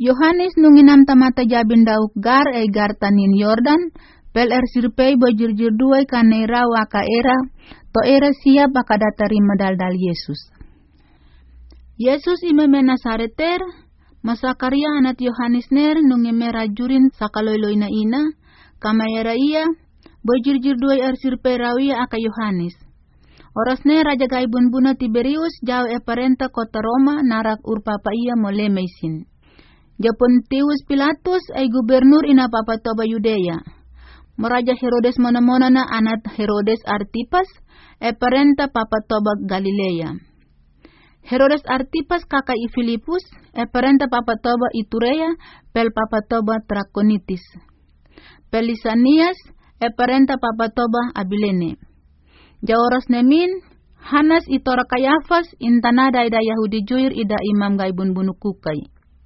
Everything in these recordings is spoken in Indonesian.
Yohanes nunginam tamata jabin dauk gar gar tanin Yordan, pel sirpei bojirjir duai kanera waka era, to era siap akadata rima dal Yesus. Yesus imeme Nasareter, masakaria anat Yohanes ner nungime rajurin sakaloiloi na ina, kamayera ia, bojirjir duai sirpei rawia aka Yohanes. Orasne raja gaibun buna Tiberius jau parenta kota Roma narak urpapa ia molemeisin. Japon Tius Pilatus ay gubernur ina papatoba Yudea. Meraja Herodes mona-mona na anak Herodes Artipas parenta papatoba Galilea. Herodes Artipas kakak Filipus parenta papatoba Iturea pel papatoba Trachonitis. Pelisanias parenta papatoba Abilene. Jaoras nemin Hanas itora Kayafas intanada ida Yahudi juir ida imam gaibun bunukukai.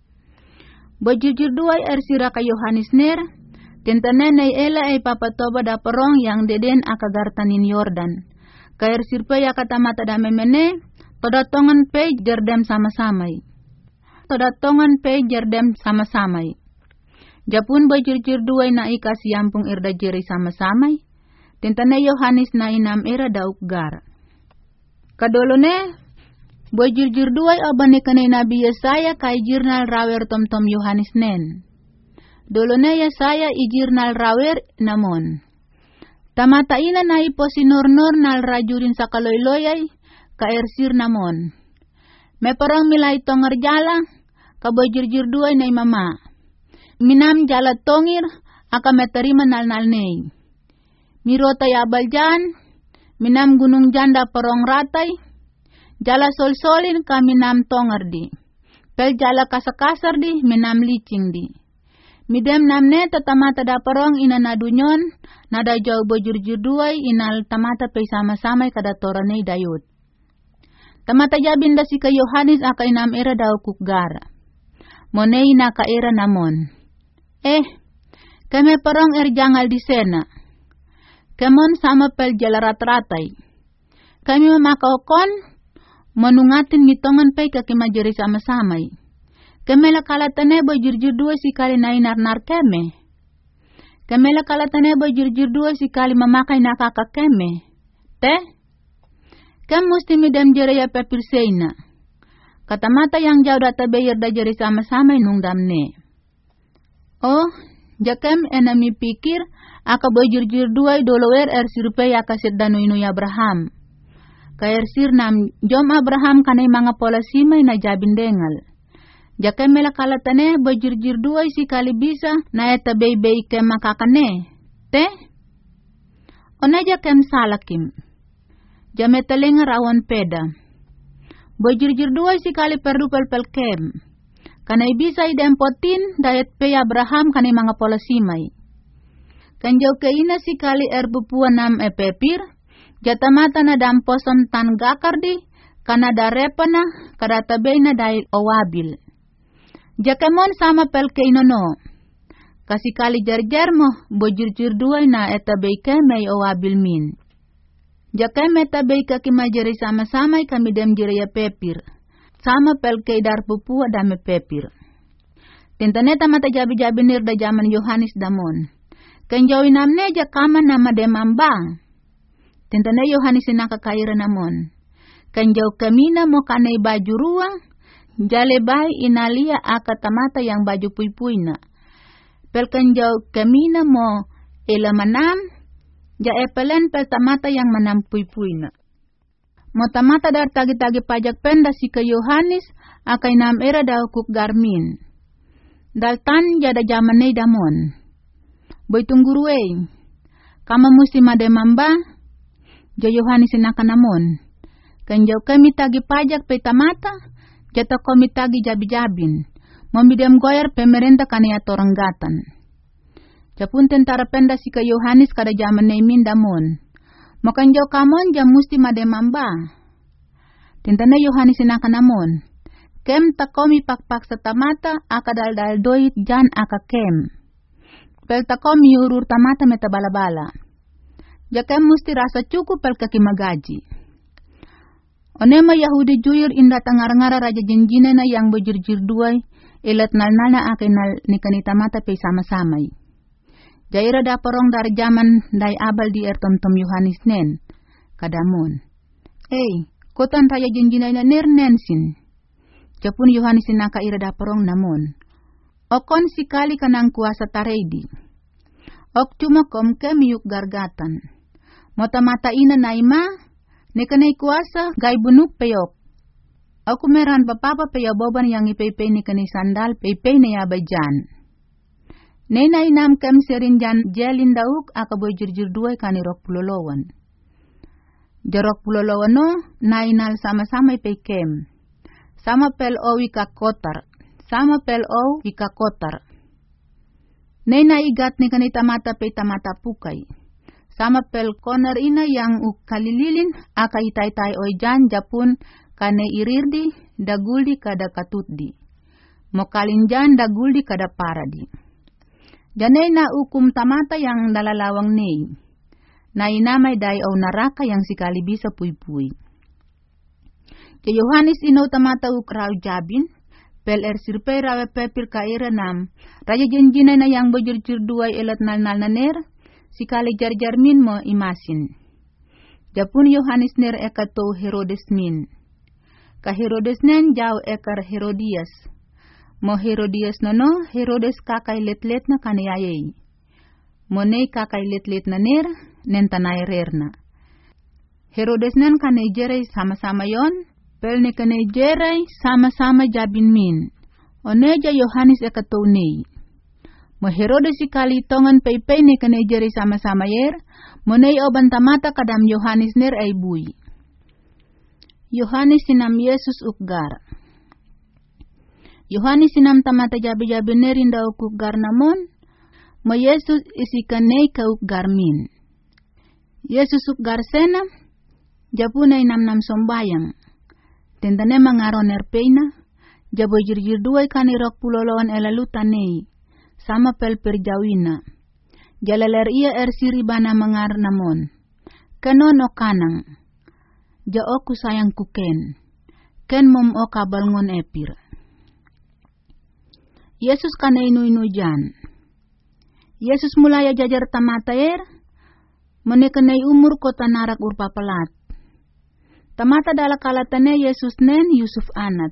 Bojujur duai sira ka Yohanes ner, tentanenay ela ay papatoba da perong yang deden akagartanin Yordan. Kair sirpe ya katamata da memene, todatongan pe jerdem sama-samay. Todatongan pe jerdem sama-samay. Japun bojujur duai na ikas yampung irda jeri sama-samay, tentanay Yohanes na inam era dauk gar. Kadolone, bojirjir duai abane kanay Nabi Yesaya kay jirnal rawer tom-tom Yohanes nen. Dolone Yesaya ijirnal rawer namon. Tamata ina na iposinor-nor nal rajurin sa kaloyloyay ka ersir namon. May parang milay tongar jala ka bojirjir duai na imama. Minam jala tongir aka metarima nal ney. Mirota yabal jan, minam gunung janda parong ratay, jala sol-solin ka minam tongar di. Pel jala kasar-kasar di, minam licing di. Midem namne tatamata da parong ina nadunyon, nada jau bojurjur duay inal tamata pe sama-samay kada toranay dayot. Tamata jabin da si ka Yohanes aka inam era daw kukgar. Monay na ka era namon. Kame parong jangal di sena. Kamon sama pel jalarat-ratay. Kami mamakaokon, manungatin mitongan pay kakimajari sama-samay. Kamela kalatane bojurjur dua si kali na inar-nar keme. Kamela kalatane bojurjur dua si kali mamakai nakaka keme. Kam musti midam jari ya pepirseina. Kata mata yang jauh data bayar da jari sama-samay nung damne. Jakem enami pikir, aka bojurjur duai dolower sirupay akasit danuinu Abraham. Kaya sir nam jom Abraham kanay mga polasimay na jabin dengal. Jakem mela kalatane bojurjur duai si kalibisa na eta bay ke makakane. Ona jakem salakim. Jametaling rawan peda. Bojurjur duai si kali perlu pel-kem. Kanay bisa idempotin dayat pe Abraham kanay mga polasimay. Kanjaw kaina si kali erbupuan nam pepir, jatamata na damposon tan gakardi, kanada repana, kadatabay na dahil owabil. Jakemon sama pel kainono, kasi kali jarjar mo, bojurjur duay na etabay ke may owabil min. Jakem etabay ka kimajari sama-samay kami dem jiraya pepir, sama pel kay darpupua dame pepir. Tintaneta mata jabi-jabi nirda jaman Yohanes damon. Kanjawin namne jakaman nama demambang. Tentane Yohanes nakakaira namon. Kanjaw kamina mo kanay baju ruang, jalebay inalia akatamata yang baju puy-puy na. Pel kanjaw kamina mo ilamanam, jaepelen pel tamata yang manam puy-puy na. Mo tamata dar tagi-tagi pajak penda si ka Yohanes akay nam era daw kuk garmin. Daltan jada jamanay damon. Boy tungguruwe, kama musti mademamba, ja Yohanes nakanamon. Kanjaw kami tagi pajak pe tamata, jata kami tagi jabi-jabin. Momidem goyar pemerintah kanaya toranggatan. Japun tentara penda si ka Yohanes kada jaman na imin damon. Makanjaw kamon jam musti mademamba. Tentana Yohanes nakanamon. Kem takomi pakpak sa tamata, akadal-dal doit jan akakem. Pel takom miurur tamata meta bala-bala. Jakem musti rasa cukup pel kakimagaji. Onema Yahudi juyur inda tangar-ngara raja jenjina na yang bojurjur duai, Ilat nalnalna akinal nikanita mata pe sama-samay. Jaira da porong dari zaman dai abal di tom Yohanes nen. Kadamon. Kotan raya jinjinay na nensin. Japun Yohanes naka ira da porong namon. Okon sikali kanang kuasa taredi. Ok cuma komke miyuk gargatan. Mata-mata ina naima, nekanay kuasa gay bunuk peyok. Aku meran papapa peyaboban yang ipepay nekanay sandal pepay na yabajan. Nenay nam kem serin jan jelin dauk akaboy jirjir duay kanirok pulolowan. Jarok pulolowan no, nainal sama-sama ipay sama pel o wika kotar. Sama pel o wika kotar. Nenay igat ni kanita mata pe tamata pukay. Sama pel konar ina yang ukalililin aka itay-tay oijan japun kane irirdi daguldi kada katutdi. Mokalinjan daguldi kada paradi. Janay na ukum tamata yang dalalawang nei. Na inamay day o naraka yang sikali bisa puy-puy. Ke Yohanes inaw tamata ukraw jabin, pel sirpay rawe pepir kaira nam, raja jenjinay na yang bojurjur duay elat nal-nal na ner, sikali jar-jar min mo imasin. Japun Yohanes ner ekato Herodes min. Ka Herodes nen jaw ekar Herodias. Mo Herodias nono, Herodes kakay letlet na kanayayay. Mo ney kakay letlet na ner, nen tanay rerna. Herodes nen kanay jeray sama-sama yon, pel ne kanay jeray sama-sama jabin min. Oneja Yohanes ekato ney. Mo Herodes sikali tongan pay-pay ne kanay jeray sama-sama yer, mo ney oban tamata kadam Yohanes ner ay buy. Yohanes sinam Yesus ukgar. Yohanes sinam tamata jabi-jabi nerin daw ukgar namon, mo Yesus isikanay ka ukgar min. Yesus ukgar sena, japunay nam sombayang. Tentane mangaron erpeina, jabo jirjir duay kanirok puloloan elalutanay, sama pel perjawina. Jalaler iya siribana mangar namon. Kanon o kanang. Ja oku sayang kuken. Ken mom o kabalngon epir. Yesus kanay nujan. Yesus mulaya jajar tamataer, menekanay umur kota narak urpapalat. Tamata dala kalatane Yesus nen Yusuf anat.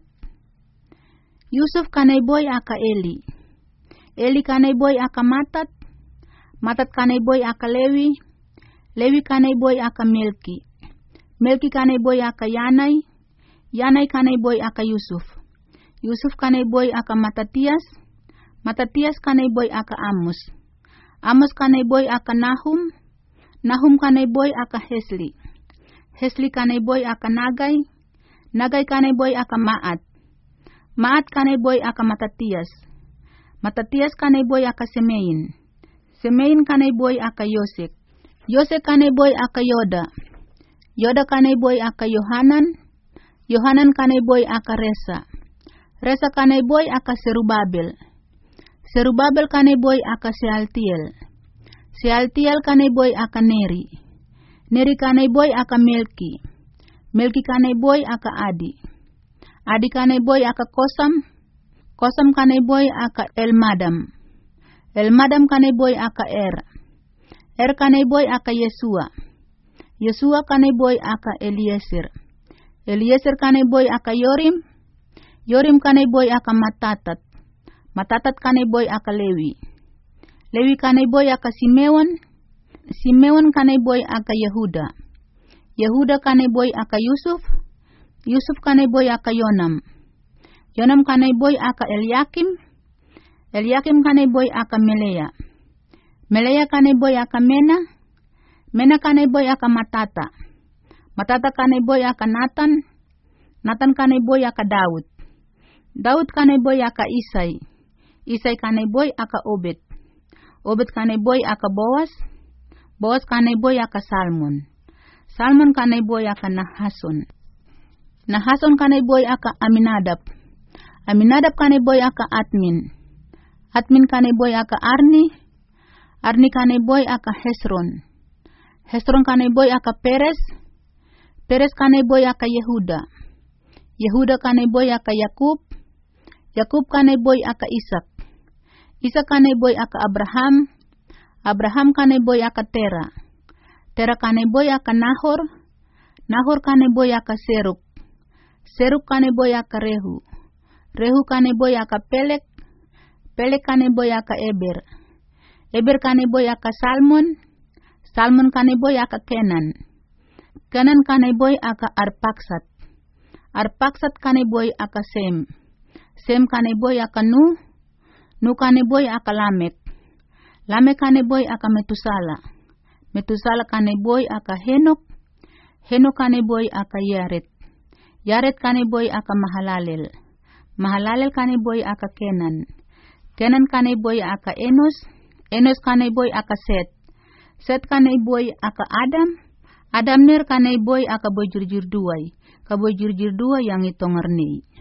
Yusuf kanay boy aka Eli. Eli kanay boy aka Matat. Matat kanay boy aka Lewi. Lewi kanay boy aka Melki. Melki kanay boy aka Yanay. Yanay kanay boy aka Yusuf. Yusuf kanay boy aka Matatias. Matatias kanay boy aka Amos. Amos kanay boy aka Nahum. Nahum kanay boy aka Hesli. Hesli kanay boy aka Nagay. Nagay kanay boy aka Maat. Maat kanay boy aka Matatias. Matatias kanay boy aka Semein. Semein kanay boy aka Yosek. Yosek kanay boy aka Yoda. Yoda kanay boy aka Yohanan. Yohanan kanay boy aka Resa. Resa kanay boy aka Serubabel. Serubabel kanay boy aka Sealtiel. Sealtiel kanay boy aka Neri. Neri kanay boy aka Melki. Melki kanay boy aka Adi. Adi kanay boy aka Kosam. Kosam kanay boy aka Elmadam. Elmadam kanay boy aka Er kanay boy aka Yesua. Yesua kanay boy aka Eliezer. Eliezer kanay boy aka Yorim. Yorim kanay boy aka Matatat. Matatat kanay boy aka Lewi. Lewi kanay boy aka Simeon. Simeon kanay boy aka Yehuda. Yehuda kanay boy aka Yusuf. Yusuf kanay boy aka Yonam. Yonam kanay boy aka Eliakim. Eliakim kanay boy aka Melea. Melea kanay boy aka Mena. Mena kanay boy aka Matata. Matata kanay boy aka Natan. Natan kanay boy aka Daud. Daud kanay boy aka Isay. Isay kanay boy aka Obed. Obed kanay boy aka Boas. Boas kanay boy aka Salmon. Salmon kanay boy aka Nahason. Nahason kanay boy aka Aminadab. Aminadab kanay boy aka Atmin. Atmin kanay boy aka Arni. Arni kanay boy aka Hesron. Hesron kanay boy aka Peres. Peres kanay boy aka Yehuda. Yehuda kanay boy aka Yakub. Yakub kanai boy aka Ishak. Ishak kanai boy aka Abraham. Abraham kanai boy aka Tera. Tera kanai boy aka Nahor. Nahor kanai boy aka Seruk. Seruk kanai boy aka Rehu. Rehu kanai boy aka Pelek. Pelek kanai boy aka Eber. Eber kanai boy aka Salmon. Salmon kanai boy aka Kenan. Kenan kanai boy aka Arpaksat. Arpaksat kanai boy aka Sem. Sem kanai boy aka Nu. Nu kanai boy aka Lamek. Lamek kanai boy aka Metusala. Metusala kanai boy aka Henok. Henok kanai boy aka Yaret. Yaret kanai boy aka Mahalalel. Mahalalel kanai boy aka Kenan. Kenan kanai boy aka Enos. Enos kanai boy aka Set. Set kanai boy aka Adam. Adam ner kanai boy aka boy jurjur duai. Ka boy jurjur dua yang itu ngerni.